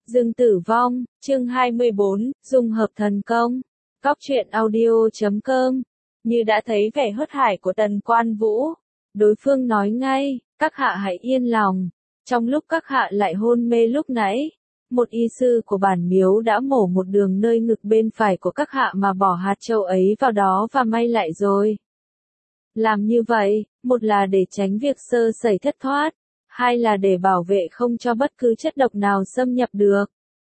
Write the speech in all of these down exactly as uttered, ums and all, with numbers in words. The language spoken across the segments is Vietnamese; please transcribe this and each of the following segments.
Dương Tử Vong, chương hai mươi bốn, dung hợp thần công. Cóc truyện audio chấm com. Như đã thấy vẻ hớt hải của Tần Quan Vũ, đối phương nói ngay, các hạ hãy yên lòng. Trong lúc các hạ lại hôn mê lúc nãy, một y sư của bản miếu đã mổ một đường nơi ngực bên phải của các hạ mà bỏ hạt châu ấy vào đó và may lại rồi. Làm như vậy, một là để tránh việc sơ sẩy thất thoát, hai là để bảo vệ không cho bất cứ chất độc nào xâm nhập được.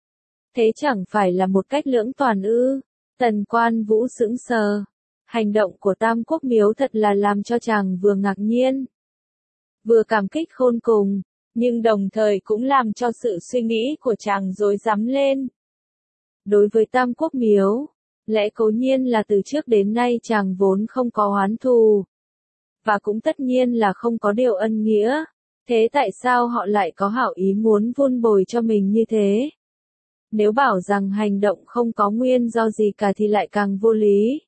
Thế chẳng phải là một cách lưỡng toàn ư? Tần Quan Vũ sững sờ. Hành động của Tam Quốc Miếu thật là làm cho chàng vừa ngạc nhiên, vừa cảm kích khôn cùng, nhưng đồng thời cũng làm cho sự suy nghĩ của chàng rối rắm lên. Đối với Tam Quốc Miếu, lẽ cố nhiên là từ trước đến nay chàng vốn không có oán thù, và cũng tất nhiên là không có điều ân nghĩa. Thế tại sao họ lại có hảo ý muốn vun bồi cho mình như thế? Nếu bảo rằng hành động không có nguyên do gì cả thì lại càng vô lý.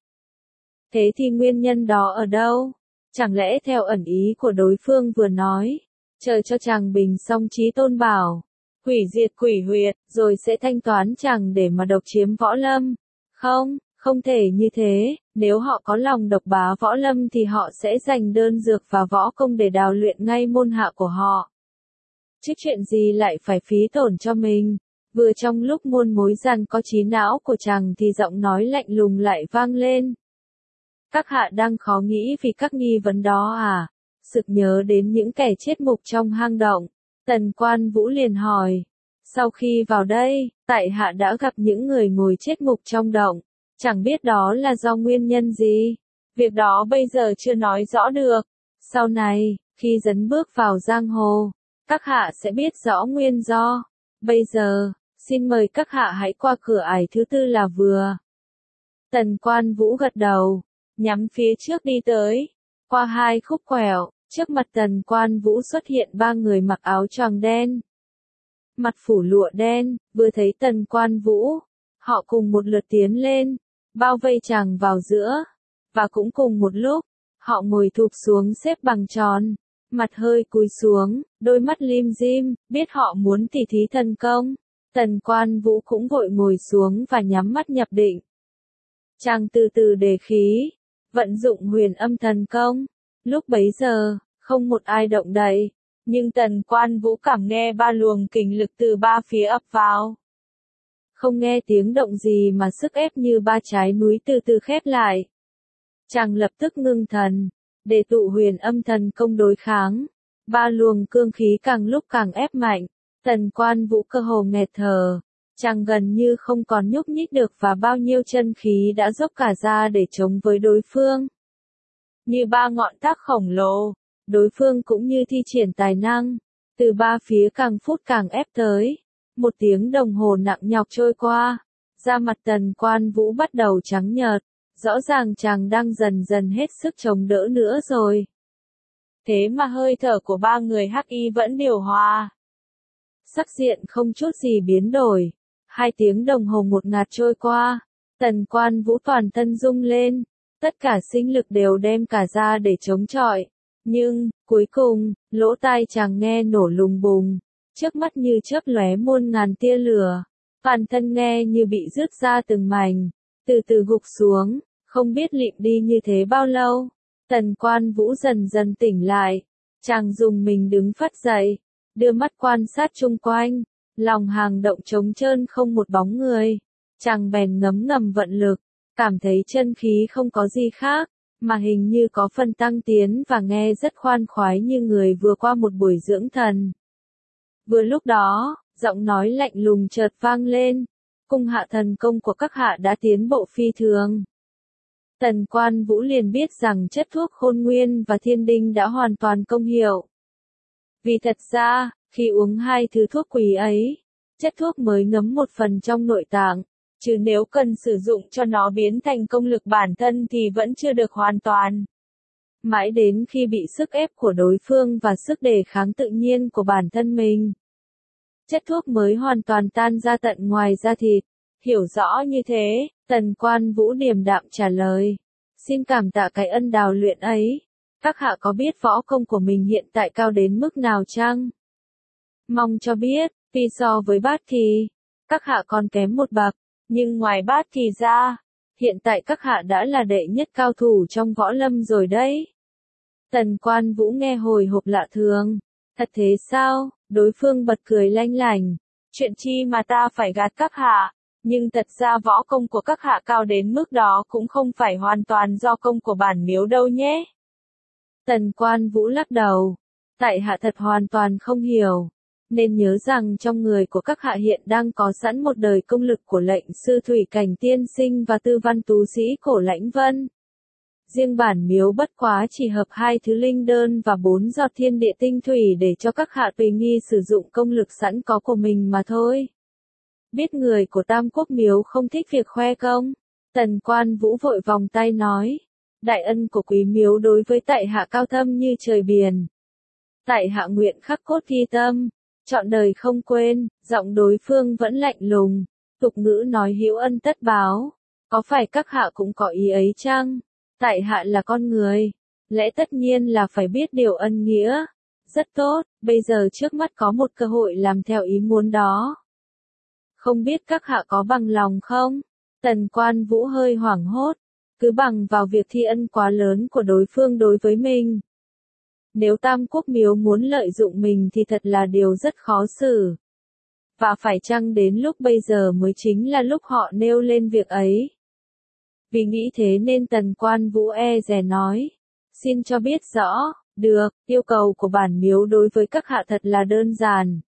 Thế thì nguyên nhân đó ở đâu? Chẳng lẽ theo ẩn ý của đối phương vừa nói, chờ cho chàng bình xong chí tôn bảo, hủy diệt quỷ huyệt, rồi sẽ thanh toán chàng để mà độc chiếm võ lâm? Không, không thể như thế. Nếu họ có lòng độc bá võ lâm thì họ sẽ dành đơn dược và võ công để đào luyện ngay môn hạ của họ. Chứ chuyện gì lại phải phí tổn cho mình? Vừa trong lúc muôn mối giằng có trí não của chàng thì giọng nói lạnh lùng lại vang lên. Các hạ đang khó nghĩ vì các nghi vấn đó à? Sực nhớ đến những kẻ chết mục trong hang động, Tần Quan Vũ liền hỏi. Sau khi vào đây, tại hạ đã gặp những người ngồi chết mục trong động. Chẳng biết đó là do nguyên nhân gì. Việc đó bây giờ chưa nói rõ được. Sau này, khi dấn bước vào giang hồ, các hạ sẽ biết rõ nguyên do. Bây giờ, xin mời các hạ hãy qua cửa ải thứ tư là vừa. Tần Quan Vũ gật đầu, nhắm phía trước đi tới. Qua hai khúc quẹo, trước mặt Tần Quan Vũ xuất hiện ba người mặc áo choàng đen, mặt phủ lụa đen. Vừa thấy Tần Quan Vũ, họ cùng một lượt tiến lên, bao vây chàng vào giữa, và cũng cùng một lúc, họ ngồi thụp xuống xếp bằng tròn, mặt hơi cúi xuống, đôi mắt lim dim, biết họ muốn tỉ thí thần công. Tần Quan Vũ cũng vội ngồi xuống và nhắm mắt nhập định. Chàng từ từ đề khí, vận dụng huyền âm thần công. Lúc bấy giờ, không một ai động đậy, nhưng Tần Quan Vũ cảm nghe ba luồng kình lực từ ba phía ập vào. Không nghe tiếng động gì mà sức ép như ba trái núi từ từ khép lại. Chàng lập tức ngưng thần, để tụ huyền âm thần công đối kháng. Ba luồng cương khí càng lúc càng ép mạnh, Tần Quan Vũ cơ hồ nghẹt thở. Chàng gần như không còn nhúc nhích được và bao nhiêu chân khí đã dốc cả ra để chống với đối phương. Như ba ngọn thác khổng lồ, đối phương cũng như thi triển tài năng, từ ba phía càng phút càng ép tới. Một tiếng đồng hồ nặng nhọc trôi qua, da mặt Tần Quan Vũ bắt đầu trắng nhợt, rõ ràng chàng đang dần dần hết sức chống đỡ nữa rồi. Thế mà hơi thở của ba người hắc y vẫn điều hòa. Sắc diện không chút gì biến đổi. Hai tiếng đồng hồ một ngạt trôi qua, Tần Quan Vũ toàn thân rung lên, tất cả sinh lực đều đem cả ra để chống chọi. Nhưng, cuối cùng, lỗ tai chàng nghe nổ lùng bùng. Trước mắt như chớp lóe muôn ngàn tia lửa, toàn thân nghe như bị rứt ra từng mảnh, từ từ gục xuống, không biết lịm đi như thế bao lâu. Tần Quan Vũ dần dần tỉnh lại, chàng dùng mình đứng phắt dậy, đưa mắt quan sát chung quanh, lòng hang động trống trơn không một bóng người. Chàng bèn ngấm ngầm vận lực, cảm thấy chân khí không có gì khác, mà hình như có phần tăng tiến và nghe rất khoan khoái như người vừa qua một buổi dưỡng thần. Vừa lúc đó, giọng nói lạnh lùng chợt vang lên, cung hạ thần công của các hạ đã tiến bộ phi thường. Tần Quan Vũ liền biết rằng chất thuốc khôn nguyên và thiên đinh đã hoàn toàn công hiệu. Vì thật ra, khi uống hai thứ thuốc quý ấy, chất thuốc mới ngấm một phần trong nội tạng, chứ nếu cần sử dụng cho nó biến thành công lực bản thân thì vẫn chưa được hoàn toàn. Mãi đến khi bị sức ép của đối phương và sức đề kháng tự nhiên của bản thân mình, chất thuốc mới hoàn toàn tan ra tận ngoài da thịt. Hiểu rõ như thế, Tần Quan Vũ điềm đạm trả lời. Xin cảm tạ cái ân đào luyện ấy. Các hạ có biết võ công của mình hiện tại cao đến mức nào chăng? Mong cho biết, vì so với bát thì, các hạ còn kém một bậc, nhưng ngoài bát kỳ ra, hiện tại các hạ đã là đệ nhất cao thủ trong võ lâm rồi đấy. Tần Quan Vũ nghe hồi hộp lạ thường, thật thế sao, đối phương bật cười lanh lảnh, chuyện chi mà ta phải gạt các hạ, nhưng thật ra võ công của các hạ cao đến mức đó cũng không phải hoàn toàn do công của bản miếu đâu nhé. Tần Quan Vũ lắc đầu, tại hạ thật hoàn toàn không hiểu, nên nhớ rằng trong người của các hạ hiện đang có sẵn một đời công lực của lệnh sư Thủy Cảnh Tiên Sinh và tư văn tú sĩ Cổ Lãnh Vân. Riêng bản miếu bất quá chỉ hợp hai thứ linh đơn và bốn giọt thiên địa tinh thủy để cho các hạ tùy nghi sử dụng công lực sẵn có của mình mà thôi. Biết người của Tam Quốc miếu không thích việc khoe công, Tần Quan Vũ vội vòng tay nói, đại ân của quý miếu đối với tại hạ cao thâm như trời biển. Tại hạ nguyện khắc cốt ghi tâm, trọn đời không quên. Giọng đối phương vẫn lạnh lùng, tục ngữ nói hữu ân tất báo, có phải các hạ cũng có ý ấy chăng? Tại hạ là con người, lẽ tất nhiên là phải biết điều ân nghĩa. Rất tốt, bây giờ trước mắt có một cơ hội làm theo ý muốn đó. Không biết các hạ có bằng lòng không? Tần Quan Vũ hơi hoảng hốt, cứ bằng vào việc thi ân quá lớn của đối phương đối với mình. Nếu Tam Quốc miếu muốn lợi dụng mình thì thật là điều rất khó xử. Và phải chăng đến lúc bây giờ mới chính là lúc họ nêu lên việc ấy? Vì nghĩ thế nên Tần Quan Vũ e dè nói, xin cho biết rõ. Được, yêu cầu của bản miếu đối với các hạ thật là đơn giản.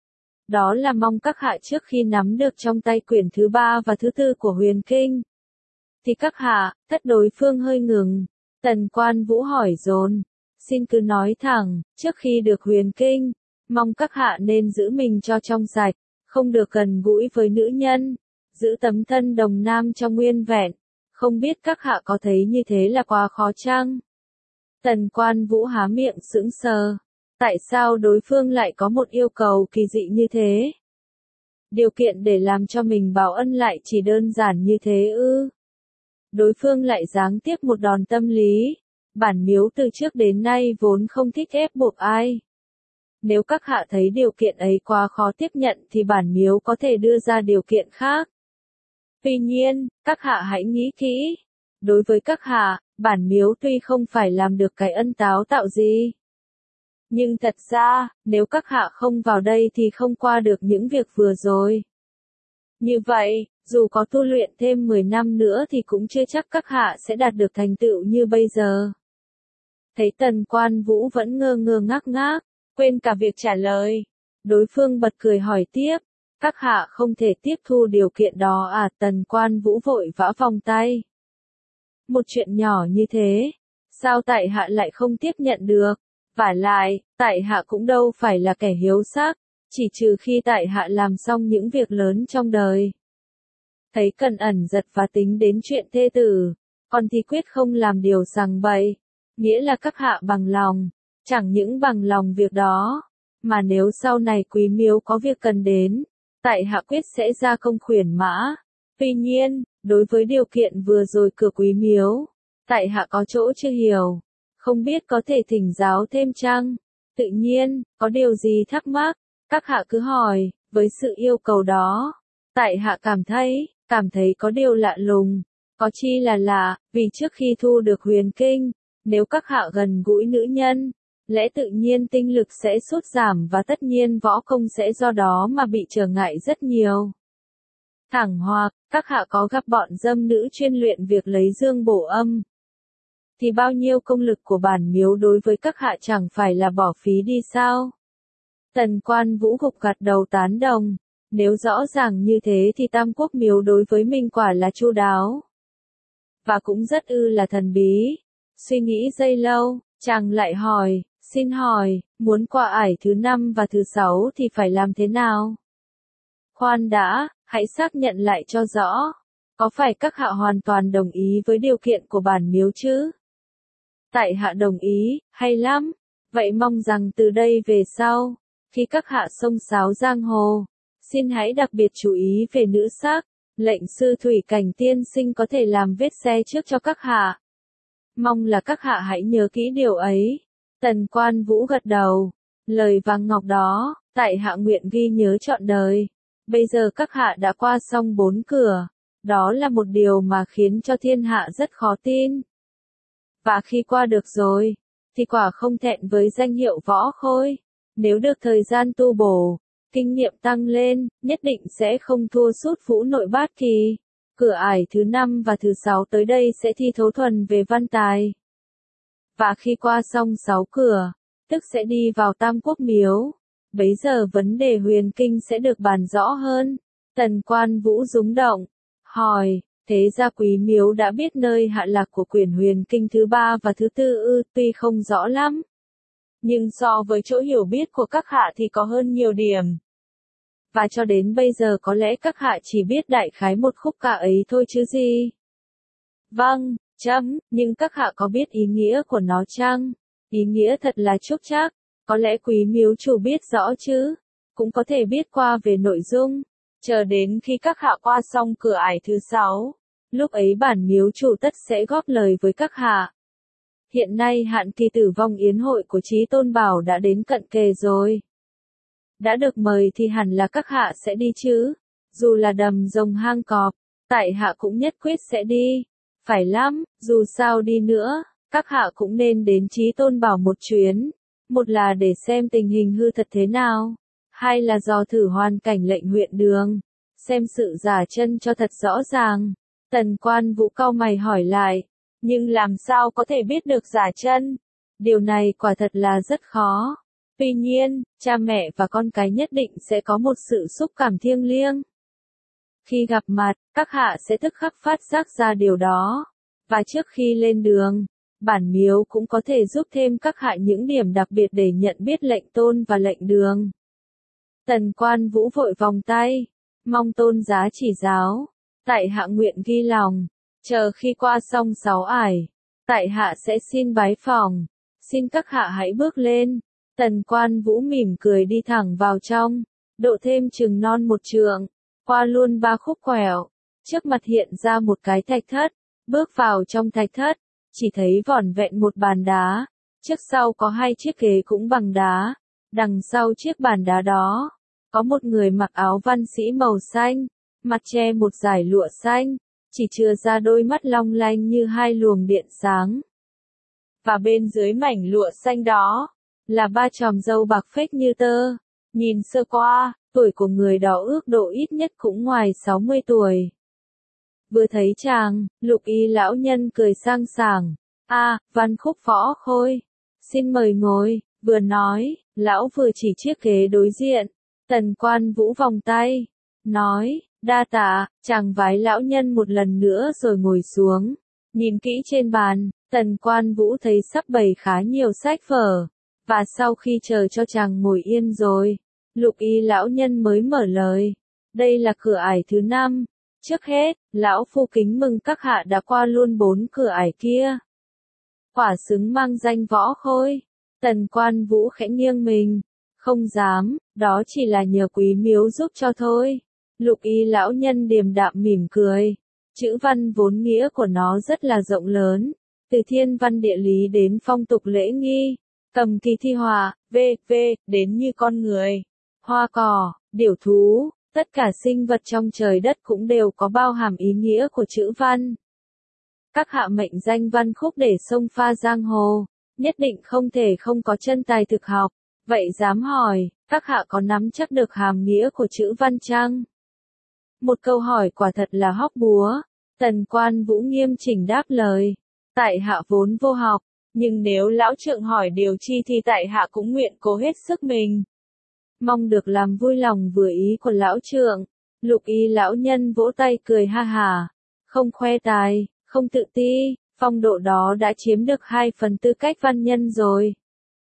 Đó là mong các hạ trước khi nắm được trong tay quyển thứ ba và thứ tư của Huyền Kinh, thì các hạ, tất đối phương hơi ngừng. Tần Quan Vũ hỏi dồn, xin cứ nói thẳng, trước khi được Huyền Kinh, mong các hạ nên giữ mình cho trong sạch, không được gần gũi với nữ nhân, giữ tấm thân đồng nam cho nguyên vẹn. Không biết các hạ có thấy như thế là quá khó chăng? Tần Quan Vũ há miệng sững sờ. Tại sao đối phương lại có một yêu cầu kỳ dị như thế? Điều kiện để làm cho mình báo ân lại chỉ đơn giản như thế ư? Đối phương lại giáng tiếp một đòn tâm lý. Bản miếu từ trước đến nay vốn không thích ép buộc ai. Nếu các hạ thấy điều kiện ấy quá khó tiếp nhận thì bản miếu có thể đưa ra điều kiện khác. Tuy nhiên, các hạ hãy nghĩ kỹ. Đối với các hạ, bản miếu tuy không phải làm được cái ân táo tạo gì. Nhưng thật ra, nếu các hạ không vào đây thì không qua được những việc vừa rồi. Như vậy, dù có tu luyện thêm mười năm nữa thì cũng chưa chắc các hạ sẽ đạt được thành tựu như bây giờ. Thấy Tần Quan Vũ vẫn ngơ ngơ ngác ngác, quên cả việc trả lời. Đối phương bật cười hỏi tiếp, các hạ không thể tiếp thu điều kiện đó à? Tần Quan Vũ vội vã vòng tay. Một chuyện nhỏ như thế, sao tại hạ lại không tiếp nhận được? Vả lại, tại hạ cũng đâu phải là kẻ hiếu sắc, chỉ trừ khi tại hạ làm xong những việc lớn trong đời. Thấy Cần Ẩn giật và tính đến chuyện thê tử, còn thì quyết không làm điều sằng bậy, nghĩa là các hạ bằng lòng, chẳng những bằng lòng việc đó, mà nếu sau này quý miếu có việc cần đến, tại hạ quyết sẽ ra công khuyển mã. Tuy nhiên, đối với điều kiện vừa rồi cửa quý miếu, tại hạ có chỗ chưa hiểu, không biết có thể thỉnh giáo thêm chăng? Tự nhiên, có điều gì thắc mắc, các hạ cứ hỏi. Với sự yêu cầu đó, tại hạ cảm thấy, cảm thấy có điều lạ lùng. Có chi là lạ, vì trước khi thu được Huyền Kinh, nếu các hạ gần gũi nữ nhân, lẽ tự nhiên tinh lực sẽ sút giảm và tất nhiên võ công sẽ do đó mà bị trở ngại rất nhiều. Thẳng hoặc, các hạ có gặp bọn dâm nữ chuyên luyện việc lấy dương bổ âm, thì bao nhiêu công lực của bản miếu đối với các hạ chẳng phải là bỏ phí đi sao? Tần Quan Vũ gục gật đầu tán đồng, nếu rõ ràng như thế thì Tam Quốc miếu đối với mình quả là chu đáo. Và cũng rất ư là thần bí. Suy nghĩ giây lâu, chàng lại hỏi, xin hỏi, muốn qua ải thứ năm và thứ sáu thì phải làm thế nào? Khoan đã, hãy xác nhận lại cho rõ. Có phải các hạ hoàn toàn đồng ý với điều kiện của bản miếu chứ? Tại hạ đồng ý, hay lắm. Vậy mong rằng từ đây về sau, khi các hạ xông xáo giang hồ, xin hãy đặc biệt chú ý về nữ sắc. Lệnh sư Thủy Cảnh Tiên Sinh có thể làm vết xe trước cho các hạ. Mong là các hạ hãy nhớ kỹ điều ấy. Tần Quan Vũ gật đầu. Lời vàng ngọc đó, tại hạ nguyện ghi nhớ trọn đời. Bây giờ các hạ đã qua xong bốn cửa, đó là một điều mà khiến cho thiên hạ rất khó tin. Và khi qua được rồi, thì quả không thẹn với danh hiệu võ khôi. Nếu được thời gian tu bổ, kinh nghiệm tăng lên, nhất định sẽ không thua sút Vũ Nội Bát Kỳ. Cửa ải thứ năm và thứ sáu tới đây sẽ thi thấu thuần về văn tài. Và khi qua xong sáu cửa, tức sẽ đi vào Tam Quốc Miếu. Bấy giờ vấn đề huyền kinh sẽ được bàn rõ hơn. Tần Quan Vũ rúng động, hỏi, thế ra Quý Miếu đã biết nơi hạ lạc của quyển huyền kinh thứ ba và thứ tư ư? Tuy không rõ lắm, nhưng so với chỗ hiểu biết của các hạ thì có hơn nhiều điểm. Và cho đến bây giờ có lẽ các hạ chỉ biết đại khái một khúc ca ấy thôi chứ gì. Vâng, chấm, nhưng các hạ có biết ý nghĩa của nó chăng? Ý nghĩa thật là chúc chắc, có lẽ Quý Miếu chủ biết rõ chứ, cũng có thể biết qua về nội dung. Chờ đến khi các hạ qua xong cửa ải thứ sáu, lúc ấy bản miếu chủ tất sẽ góp lời với các hạ. Hiện nay hạn kỳ tử vong yến hội của Chí Tôn Bảo đã đến cận kề rồi. Đã được mời thì hẳn là các hạ sẽ đi chứ, dù là đầm rồng hang cọp, tại hạ cũng nhất quyết sẽ đi. Phải lắm, dù sao đi nữa, các hạ cũng nên đến Chí Tôn Bảo một chuyến. Một là để xem tình hình hư thật thế nào, hai là dò thử hoàn cảnh lệnh huyện đường, xem sự giả chân cho thật rõ ràng. Tần Quan Vũ cau mày hỏi lại, nhưng làm sao có thể biết được giả chân? Điều này quả thật là rất khó. Tuy nhiên, cha mẹ và con cái nhất định sẽ có một sự xúc cảm thiêng liêng. Khi gặp mặt, các hạ sẽ tức khắc phát giác ra điều đó. Và trước khi lên đường, bản miếu cũng có thể giúp thêm các hạ những điểm đặc biệt để nhận biết lệnh tôn và lệnh đường. Tần Quan Vũ vội vòng tay, mong tôn giá chỉ giáo. Tại hạ nguyện ghi lòng, chờ khi qua xong sáu ải, tại hạ sẽ xin bái phòng, xin các hạ hãy bước lên. Tần Quan Vũ mỉm cười đi thẳng vào trong, độ thêm chừng non một trượng, qua luôn ba khúc quẹo, trước mặt hiện ra một cái thạch thất, bước vào trong thạch thất, chỉ thấy vỏn vẹn một bàn đá, trước sau có hai chiếc ghế cũng bằng đá, đằng sau chiếc bàn đá đó, có một người mặc áo văn sĩ màu xanh, mặt che một dải lụa xanh, chỉ chừa ra đôi mắt long lanh như hai luồng điện sáng. Và bên dưới mảnh lụa xanh đó, là ba chòm râu bạc phết như tơ, nhìn sơ qua, tuổi của người đó ước độ ít nhất cũng ngoài sáu mươi tuổi. Vừa thấy chàng, Lục Y lão nhân cười sang sảng, a, Văn Khúc Võ Khôi, xin mời ngồi, vừa nói, lão vừa chỉ chiếc ghế đối diện. Tần Quan Vũ vòng tay, nói, đa tạ, chàng vái lão nhân một lần nữa rồi ngồi xuống. Nhìn kỹ trên bàn, Tần Quan Vũ thấy sắp bày khá nhiều sách vở, và sau khi chờ cho chàng ngồi yên rồi, Lục Y lão nhân mới mở lời, đây là cửa ải thứ năm. Trước hết, lão phu kính mừng các hạ đã qua luôn bốn cửa ải kia. Quả xứng mang danh võ khôi. Tần Quan Vũ khẽ nghiêng mình, không dám, đó chỉ là nhờ Quý Miếu giúp cho thôi. Lục Y lão nhân điềm đạm mỉm cười. Chữ văn vốn nghĩa của nó rất là rộng lớn, từ thiên văn địa lý đến phong tục lễ nghi, cầm kỳ thi họa, vân vân, đến như con người, hoa cỏ, điểu thú. Tất cả sinh vật trong trời đất cũng đều có bao hàm ý nghĩa của chữ văn. Các hạ mệnh danh Văn Khúc để xông pha giang hồ, nhất định không thể không có chân tài thực học. Vậy dám hỏi, các hạ có nắm chắc được hàm nghĩa của chữ văn chăng? Một câu hỏi quả thật là hóc búa. Tần Quan Vũ nghiêm chỉnh đáp lời. Tại hạ vốn vô học, nhưng nếu lão trượng hỏi điều chi thì tại hạ cũng nguyện cố hết sức mình. Mong được làm vui lòng vừa ý của lão trượng. Lục Y lão nhân vỗ tay cười ha hà. Không khoe tài, không tự ti, phong độ đó đã chiếm được hai phần tư cách văn nhân rồi.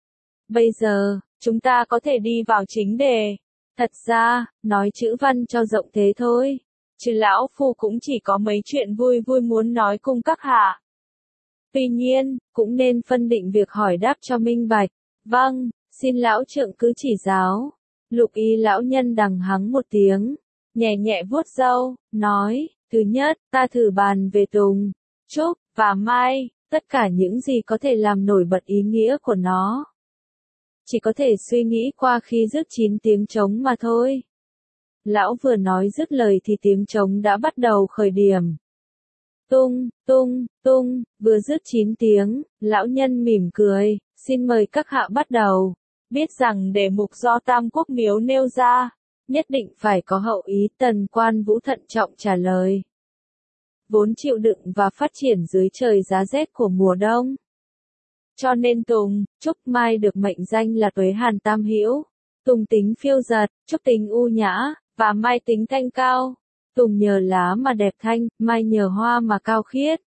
Bây giờ, chúng ta có thể đi vào chính đề. Thật ra, nói chữ văn cho rộng thế thôi. Chứ lão phu cũng chỉ có mấy chuyện vui vui muốn nói cùng các hạ. Tuy nhiên, cũng nên phân định việc hỏi đáp cho minh bạch. Vâng, xin lão trượng cứ chỉ giáo. Lục Y lão nhân đằng hắng một tiếng, nhẹ nhẹ vuốt râu, nói, thứ nhất, ta thử bàn về Tùng, Trúc, và Mai, tất cả những gì có thể làm nổi bật ý nghĩa của nó. Chỉ có thể suy nghĩ qua khi dứt chín tiếng trống mà thôi. Lão vừa nói dứt lời thì tiếng trống đã bắt đầu khởi điểm. Tung, tung, tung, vừa dứt chín tiếng, lão nhân mỉm cười, xin mời các hạ bắt đầu. Biết rằng đề mục do Tam Quốc Miếu nêu ra, nhất định phải có hậu ý. Tần Quan Vũ thận trọng trả lời. Vốn chịu đựng và phát triển dưới trời giá rét của mùa đông. Cho nên Tùng, Trúc Mai được mệnh danh là Tuế Hàn Tam Hữu. Tùng tính phiêu dật, Trúc tính u nhã, và Mai tính thanh cao. Tùng nhờ lá mà đẹp thanh, Mai nhờ hoa mà cao khiết.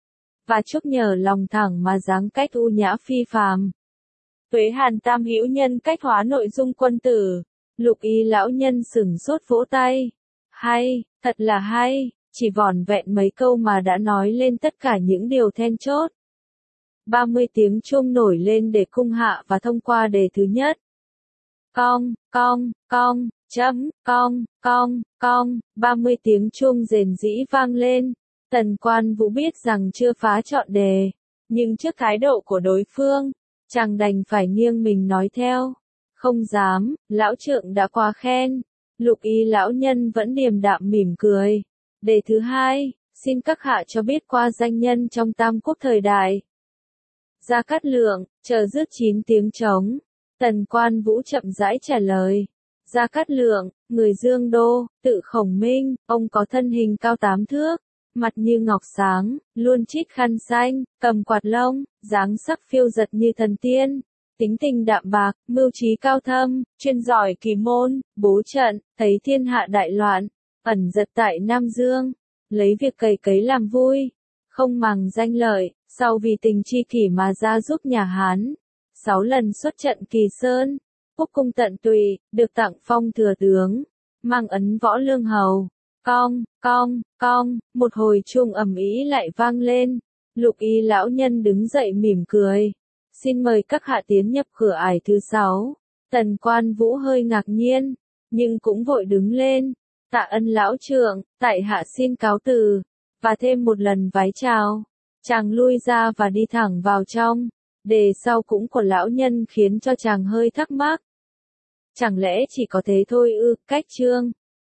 Và Trúc nhờ lòng thẳng mà dáng cách u nhã phi phàm. Tuế Hàn Tam Hữu nhân cách hóa nội dung quân tử. Lục Y lão nhân sửng sốt vỗ tay. Hay, thật là hay, chỉ vỏn vẹn mấy câu mà đã nói lên tất cả những điều then chốt. ba mươi tiếng chuông nổi lên để cung hạ và thông qua đề thứ nhất. Cong, cong, cong, chấm, cong, cong, cong, ba mươi tiếng chuông rền rĩ vang lên. Tần Quan Vũ biết rằng chưa phá trọn đề, nhưng trước thái độ của đối phương, chàng đành phải nghiêng mình nói theo. Không dám, lão trượng đã quá khen. Lục Y lão nhân vẫn điềm đạm mỉm cười. Đề thứ hai, xin các hạ cho biết qua danh nhân trong Tam Quốc thời đại. Gia Cát Lượng, chờ dứt chín tiếng trống. Tần Quan Vũ chậm rãi trả lời. Gia Cát Lượng, người Dương Đô, tự Khổng Minh, ông có thân hình cao tám thước, mặt như ngọc sáng, luôn trích khăn xanh, cầm quạt lông, dáng sắc phiêu dật như thần tiên. Tính tình đạm bạc, mưu trí cao thâm, chuyên giỏi kỳ môn, bố trận, thấy thiên hạ đại loạn, ẩn giật tại Nam Dương, lấy việc cày cấy làm vui, không màng danh lợi, sau vì tình chi kỷ mà ra giúp nhà Hán. Sáu lần xuất trận Kỳ Sơn, quốc cung tận tụy, được tặng phong thừa tướng, mang ấn võ lương hầu. Cong, cong, cong, một hồi chuông ầm ĩ lại vang lên. Lục Y lão nhân đứng dậy mỉm cười. Xin mời các hạ tiến nhập cửa ải thứ sáu. Tần Quan Vũ hơi ngạc nhiên, nhưng cũng vội đứng lên. Tạ ân lão trượng, tại hạ xin cáo từ, và thêm một lần vái chào. Chàng lui ra và đi thẳng vào trong. Đề sau cũng của lão nhân khiến cho chàng hơi thắc mắc. Chẳng lẽ chỉ có thế thôi ư? Cách chương